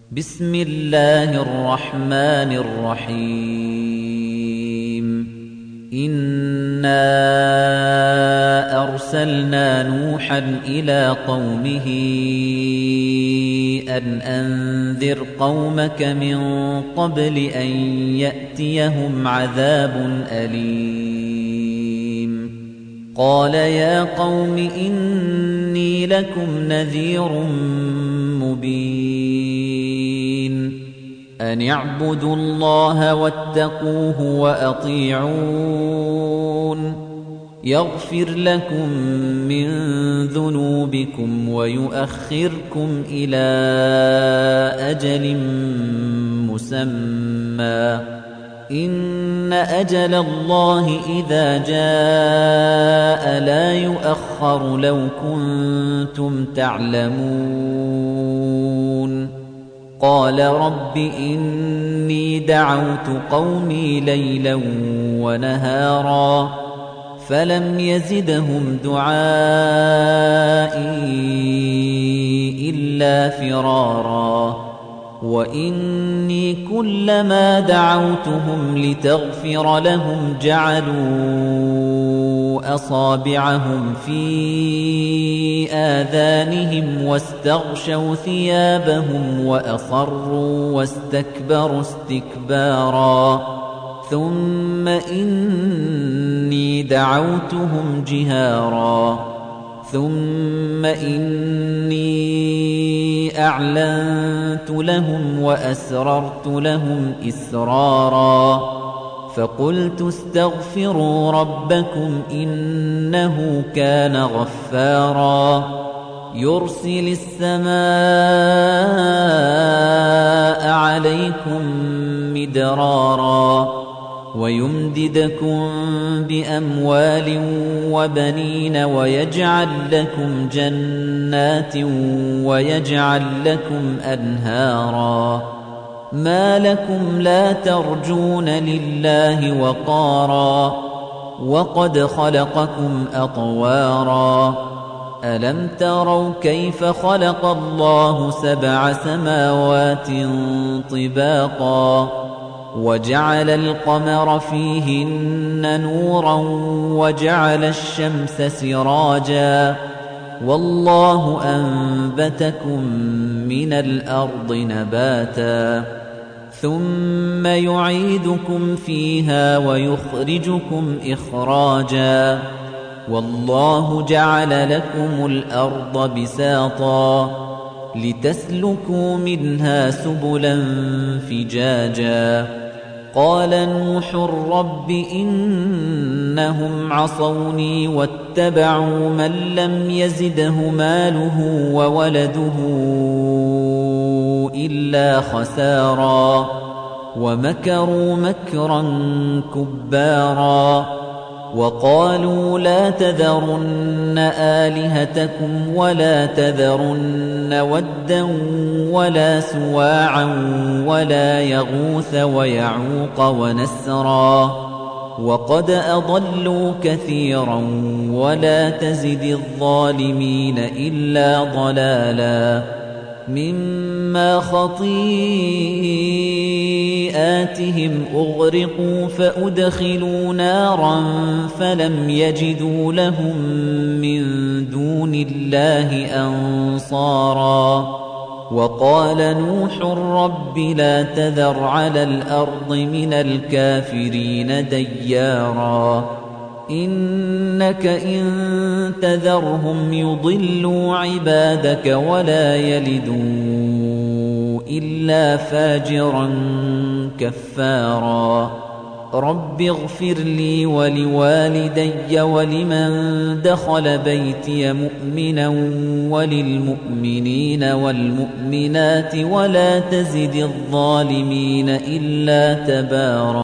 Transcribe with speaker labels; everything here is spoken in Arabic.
Speaker 1: بسم الله الرحمن الرحيم إنا أرسلنا نوحا إلى قومه أن أنذر قومك من قبل أن يأتيهم عذاب أليم قال يا قوم إني لكم نذير مبين أن اعبدوا الله واتقوه وأطيعون يغفر لكم من ذنوبكم ويؤخركم إلى أجل مسمى إن أجل الله إذا جاء لا يؤخر لو كنتم تعلمون قال رب إني دعوت قومي ليلا ونهارا فلم يزدهم دعائي إلا فرارا وإني كلما دعوتهم لتغفر لهم جعلوا أصابعهم في آذانهم واستغشوا ثيابهم وأصروا واستكبروا استكبارا ثم إني دعوتهم جهارا ثم إني أعلنت لهم وأسررت لهم إسرارا فقلت استغفروا ربكم إنه كان غفارا يرسل السماء عليكم مدرارا ويمددكم بأموال وبنين ويجعل لكم جنات ويجعل لكم أنهارا ما لكم لا ترجون لله وقارا وقد خلقكم أطوارا ألم تروا كيف خلق الله 7 سماوات طباقا وجعل القمر فيهن نورا وجعل الشمس سراجا والله أنبتكم من الأرض نباتا ثم يعيدكم فيها ويخرجكم إخراجا والله جعل لكم الأرض بساطا لتسلكوا منها سبلا فجاجا قال نوح رب إنهم عصوني واتبعوا من لم يزده ماله وولده إلا خسارا ومكروا مكرا كبارا وقالوا لا تذرن آلهتكم ولا تذرن ودا ولا سواعا ولا يغوث ويعوق ونسرا وقد أضلوا كثيرا ولا تزد الظالمين إلا ضلالا مما خطيئاتهم أغرقوا فأدخلوا نارا فلم يجدوا لهم من دون الله أنصارا وقال نوح رب لا تذر على الأرض من الكافرين ديارا إنك إن تذرهم يضلوا عبادك ولا يلدوا إلا فاجرا كفارا رب اغفر لي ولوالدي ولمن دخل بيتي مؤمنا وللمؤمنين والمؤمنات ولا تزد الظالمين إلا تبارا